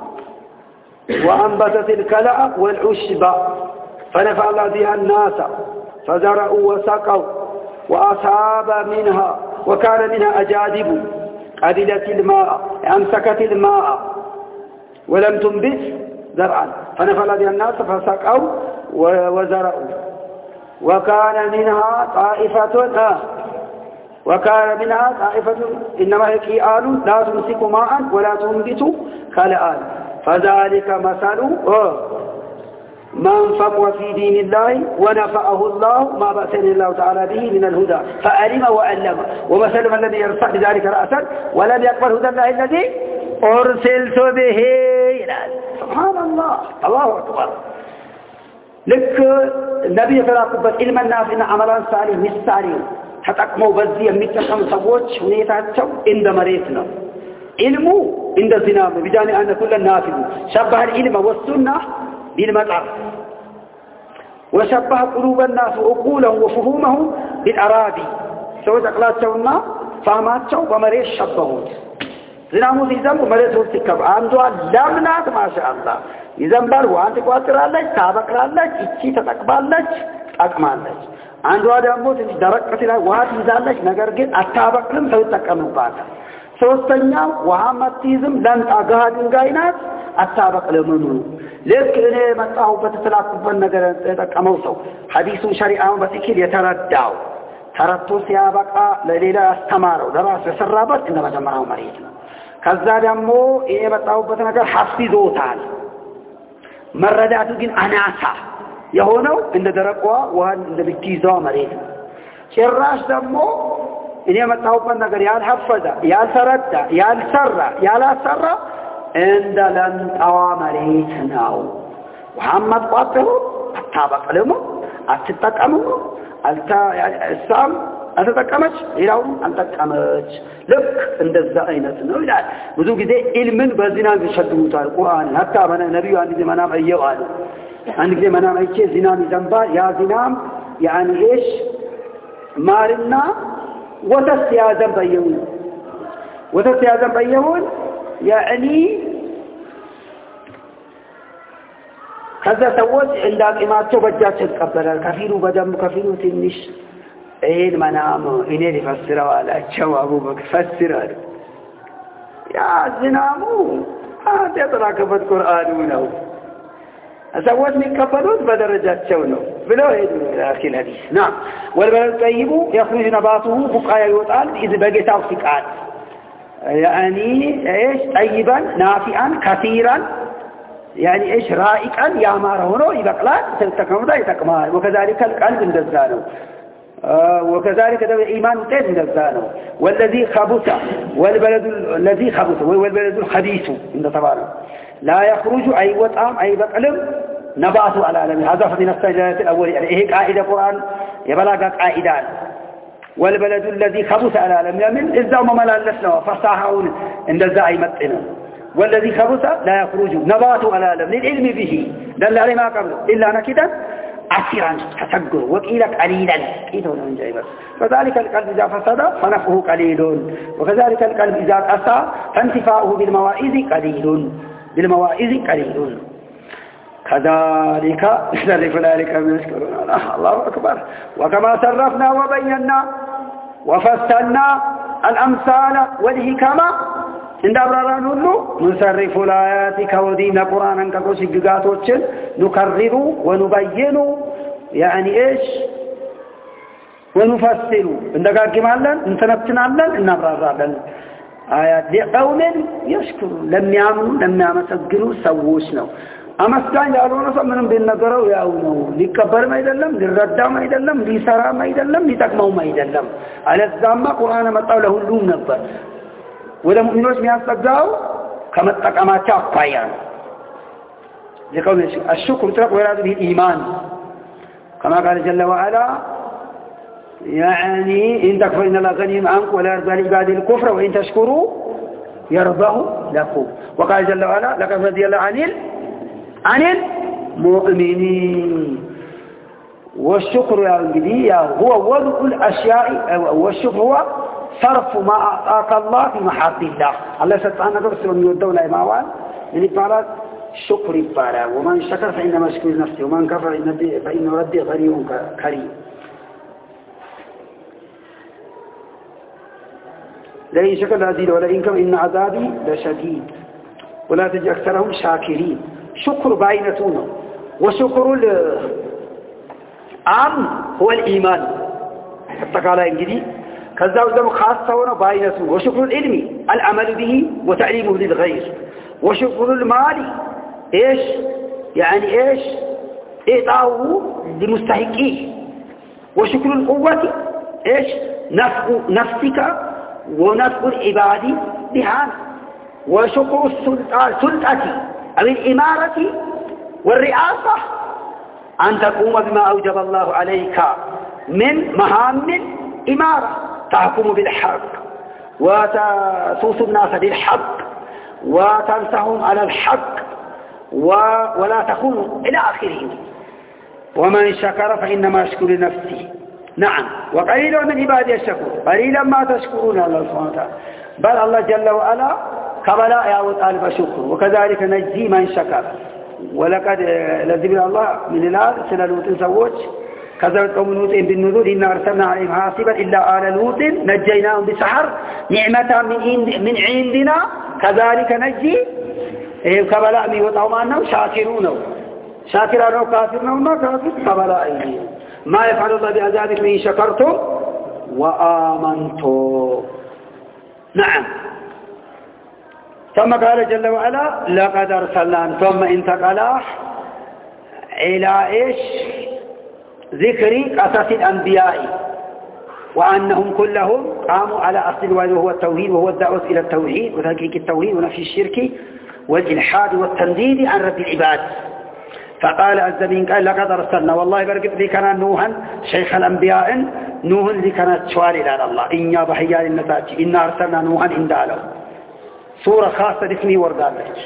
وأنبتت الكلأ والعشب فنفع الله بها الناس فزرعوا وسقوا وأصاب منها وكان منها أجادب قبلت الماء أمسكت الماء ولم تنبت زرعا فنفل بها الناس فسقوا وزرعوا وكان منها طائفة آه وكان منها طائفة إنما هي كيآن لا تمسك ماء ولا تنبت كالآن فذلك مثل آه من فقه في دين الله ونفعه الله ما بأسني الله تعالى به من الهدى فألم وألم ومثل من الذي يرفع بذلك رأسا ولم يقبل هدى الله الذي أرسلت به سبحان الله الله أكبر لك النبي فلاقبت علم الناس إن عملان صالح مستعلم تتقموا بزي يمتقم سووش ونيتاتشو عند مريتنا علمه عند الزنام بجانب أن كل الناس شبه العلم والسنة بالمطر وشبه قلوب الناس وعقولهم وفهومهم بالأراضي سوى أقلاتهم فهماتهم ومريش شبهوت زنامو زنب ومريش ارتكب عندها لمنات ما شاء الله يزنبر وانت قواتر الله تابقر الله اتشي تتقبال الله أكمال الله عندها دموت درقة الله وهات يزال الله نقر قد أتابقرم سوى تقموا بعد ሶስተኛው ወሐመቲዝም ለንጣ ጋድን ጋይናት አታበቅ ለምኑ ለክ እኔ መጣሁበት ተላኩበት ነገር ተጠቀመው ሰው ሐዲሱን ሸሪዓውን በትክክል የተረዳው ተረቶ ሲያበቃ ለሌላ ያስተማረው ለራስ የሰራበት እንደ መጀመሪያው መሬት ነው ከዛ ደግሞ እኔ መጣሁበት ነገር ሐፊዞታል መረዳቱ ግን አናሳ የሆነው እንደ ደረቋ ወሃን እንደ ብትይዘው መሬት ነው ጭራሽ ደግሞ እኔ መጣሁበት ነገር ያልሐፈዘ ያልተረዳ ያልሰራ ያላሰራ እንደ ለንጣዋ መሬት ነው ወሐመድ ቋጥሩ አታበቅልሙ አትጠቀሙ አልታ እሳም አትጠቀመች ሌላው አልጠቀመች ልክ እንደዛ አይነት ነው ይላል ብዙ ጊዜ ኢልምን በዚና ይሸድሙታል ቁርአን hatta በነ ነብዩ አንድ ጊዜ መናም አየው አለ አንድ ጊዜ መናም አይቼ ዚናም ይዘንባል ያ ዚናም ያኒ ايش ማርና ወተት ያዘንባየው ወተት ያዘንባየው يعني ከዛ ሰዎች እንዳቂማቸው በእጃቸው ተቀበላል ከፊሉ በደም ከፊሉ ትንሽ እሄን መናም እኔ ሊፈስረው አላቸው አቡበክር ፈስራል ያ ዝናሙ አተጠራከበት ቁርአኑ ነው ሰዎች የሚቀበሉት በደረጃቸው ነው ብለው ሄዱ አኺል ሐዲስ ና ወልበለል ጠይቡ يخرج نباته بقايا ይወጣል إذ በጌታው ፍቃድ يعني ايش طيبا نافعا كثيرا يعني ايش رائقا يا مارونو يبقلات تتكمدا يتكمال وكذلك القلب እንደዛነው وكذلك ده الايمان تين እንደዛነው والذي خبث والبلد الذي خبث والبلد الخبيث عند تبارك لا يخرج اي وطام اي بقلم نباته على العالم هذا فضل السجدات الاول يعني هي قاعده قران يبلغ قاعده والبلد الذي خبث على العالم يمن اذا ما ملالسنا فصاحون እንደዛ አይመጥነው والذي خبث لا يخرج نباته على العالم للعلم به دل عليه ما قبل الا نكدا عسيرا تسجر وقيل قليلا كيتو ነው እንጂ አይበስ فذلك القلب اذا فسد فنفعه قليل وكذلك القلب اذا قسى فانتفاؤه بالمواعظ قليل بالمواعظ قليل كذلك نصرف ذلك من يشكرون الله أكبر وكما صرفنا وبينا وفصلنا الأمثال والحكمة عند أبراران هلو نصرف الآيات كودين قرآنا كقوس الجقاتوچن نكرر ونبين يعني إيش ونفصل عندك كمالا نتنبتنا نبراران آيات لقوم يشكرون لم يعملوا لم يمسجنوا سووشنا አመስጋኝ ያልሆነ ሰው ምንም ቢነገረው ያው ነው ሊከበርም አይደለም ሊረዳም አይደለም ሊሰራም አይደለም ሊጠቅመውም አይደለም አለዛማ ቁርአን መጣው ለሁሉም ነበር ወደ ሙእሚኖች የሚያስጠጋው ከመጠቀማቸው አኳያ ነው ለቀውም الشكر ترك ويراد به الايمان كما قال جل وعلا يعني ان تكفر ان الله غني عنكم ولا يرضى لعباده الكفر وان تشكروا يرضاه لكم وقال جل وعلا لقد رضي الله عن عن المؤمنين والشكر يا انجدي هو وضع الاشياء والشكر هو صرف ما اعطاك الله في محط الله الله سبحانه وتعالى من يودوا لا ماوال يعني قال شكر يبارا ومن شكر فانما يشكر نفسه ومن كفر فان ربي غني كريم لئن شكر لازيد ولئن كفر ان عذابي لشديد ولا تجد اكثرهم شاكرين شكر باينتونه وشكر العام هو الإيمان حتى قال انجدي كذا وذم خاصة هنا باينته وشكر العلم العمل به وتعليمه للغير وشكر المال ايش يعني ايش اعطاؤه لمستحقيه وشكر القوة ايش نفع نفسك ونفع العباد بها وشكر السلطة أو الإمارة والرئاسة أن تقوم بما أوجب الله عليك من مهام الإمارة تحكم بالحق وتسوس الناس بالحق وتنسهم على الحق ولا تخون إلى آخره ومن شكر فإنما يشكر لنفسه نعم وقليل من عبادي الشكور قليلا ما تشكرون الله سبحانه وتعالى بل الله جل وعلا كبلاء يا طالب شكر وكذلك نجزي من شكر ولقد لذبنا الله من الآن سنلوت سووش كذلك قوم لوط بالنذور إنا أرسلنا عليهم حاصبا إلا آل لوط نجيناهم بسحر نعمة من من عندنا كذلك نجي كبلاء من وطعمانه شاكرونه شاكرانه كافرنا وما كافر كبلاء ما يفعل الله بعذابكم إن شكرتم وآمنتم. نعم. ثم قال جل وعلا لقد أرسلنا ثم انتقل إلى إيش ذكر قصص الأنبياء وأنهم كلهم قاموا على أصل الواجب وهو التوحيد وهو الدعوة إلى التوحيد وتحقيق التوحيد ونفي الشرك والإلحاد والتنديد عن رب العباد. فقال الزمين قال لقد أرسلنا والله برقب ذي كان نوحا شيخ الأنبياء نوح ذي كانت شوالي على الله إن يا بحيال النتاج إن أرسلنا نوحا إن داله سورة خاصة اسمه وردالك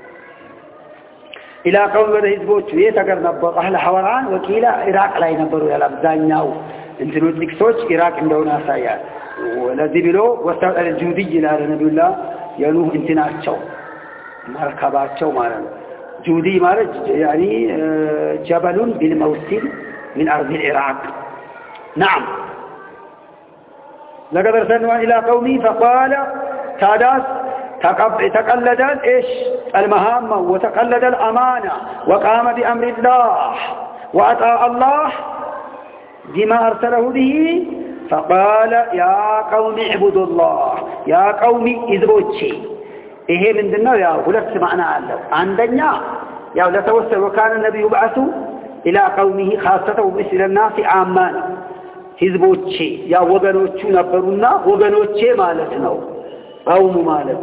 إلى قوم وده يزبوت يتقر نبض أهل حوران وكيلا عراق لا ينبروا إلى أبزانياو انتنو تكسوش عراق عندنا سايا والذي بلو واستوى الجودي إلى نبي الله ينوه انتناتشو مركباتشو مالا جودي مالا يعني جبل بالموسل من أرض العراق. نعم. لقد أرسلنا إلى قومي فقال تاداس تقلد إيش المهامة وتقلد الأمانة وقام بأمر الله وأطاع الله بما أرسله به فقال يا قوم اعبدوا الله يا قوم اذبوتشي إيه من دنا يا ولست معنا على عندنا يا ولا توسل وكان النبي يبعث إلى قومه خاصة وبسل الناس عامان اذبوتشي يا وغنوتشو نبرونا وغنوتشي مالتنا قوم مالت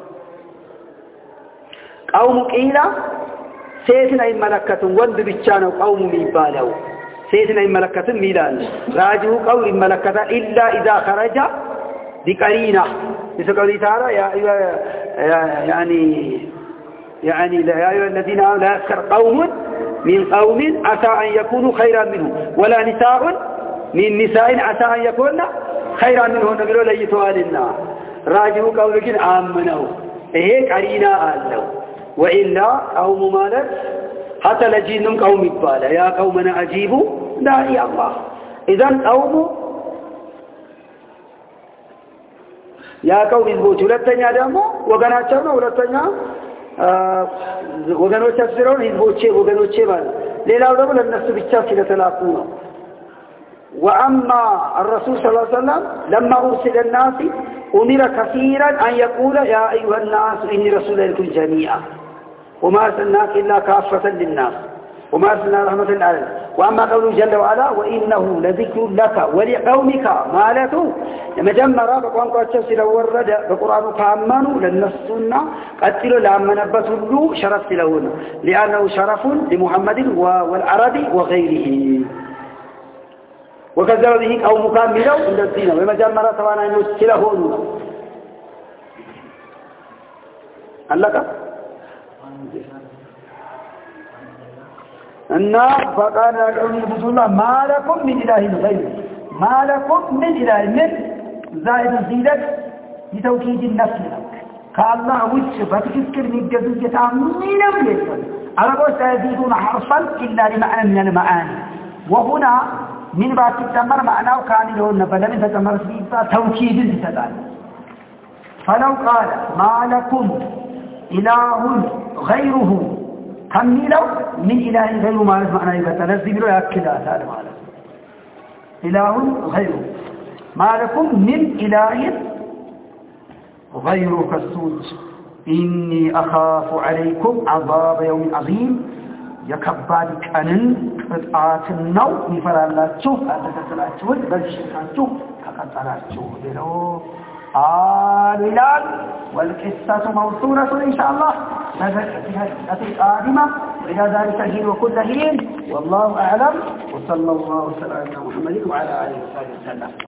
قوم قيلة سيتنا إن ملكة وند بيتشانو قوم ميبالو سيتنا إن ملكة ميلان راجعوا قول ملكة إلا إذا خرج بقرينة مثل قوله تعالى يا أيها يعني يعني يا أيها الذين آمنوا لا يسخر قوم من قوم عسى أن يكونوا خيرا منهم ولا نساء من نساء عسى أن يكون خيرا منهم نقولوا ليتوا لنا راجعوا قولك آمنوا إيه قرينة آلوا وإلا قوم مالك حتى لجينهم قوم إبالا يا قومنا أجيبوا داعي الله إذن قوم يا قوم إذبوتوا لتنيا دامو وغناتشانا ولتنيا وغنوتشا سرون إذبوتشي وغنوتشي مال ليلا ودبو للنفس بالشاكي لتلاقونا. وأما الرسول صلى الله عليه وسلم لما أرسل الناس أمر كثيرا أن يقول يا أيها الناس إني رسول لكم جميعا وما أرسلناك إلا كافة للناس وما أرسلنا رحمة للعالمين. وأما قوله جل وعلا وإنه لذكر لك ولقومك مالته لما جمع بقوانك الشمس لو ورد بقرآن فأمنوا للنسونا قتلوا لما نبتوا له شرف لهنا لأنه شرف لمحمد والعربي وغيره وكذب به قوم كاملوا عند الدين وما جمع سوانا يسلهون لك النار فقال لهم عبد الله ما لكم من إله غيره ما لكم من إله من زائد زيدك لتوكيد النفس كالله وجه فتذكر من جزية عمين أمليكم أرغوا سيزيدون حرفا إلا لمعنى من المعاني وهنا من بعد تتمر معناه كان لهن فلم تتمر فيه توكيد لتدان فلو قال ما لكم إله غيره كملوا من إله غير ما معنى إذا تنزل له يأكد هذا معنى إله غيره ما لكم من إله غير كالسود إني أخاف عليكم عذاب يوم عظيم يكبادك أنن قطعات النوم يفرالاتشو أتتتلاتشو بلشتاتشو كقطعاتشو ذلو آل إلال والقصة موصولة إن شاء الله في القادمة إلى ذلك الحين وكل حين والله أعلم وصلى الله وسلم على محمد وعلى آله وصحبه وسلم.